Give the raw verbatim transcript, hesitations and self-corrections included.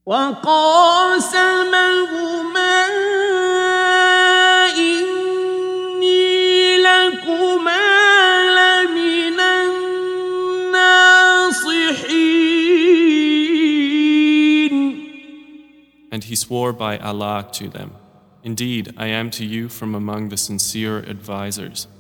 وقاسمهما إني لكما لمن الناصحين. And he swore by Allah to them, "Indeed, I am to you from among the sincere advisors."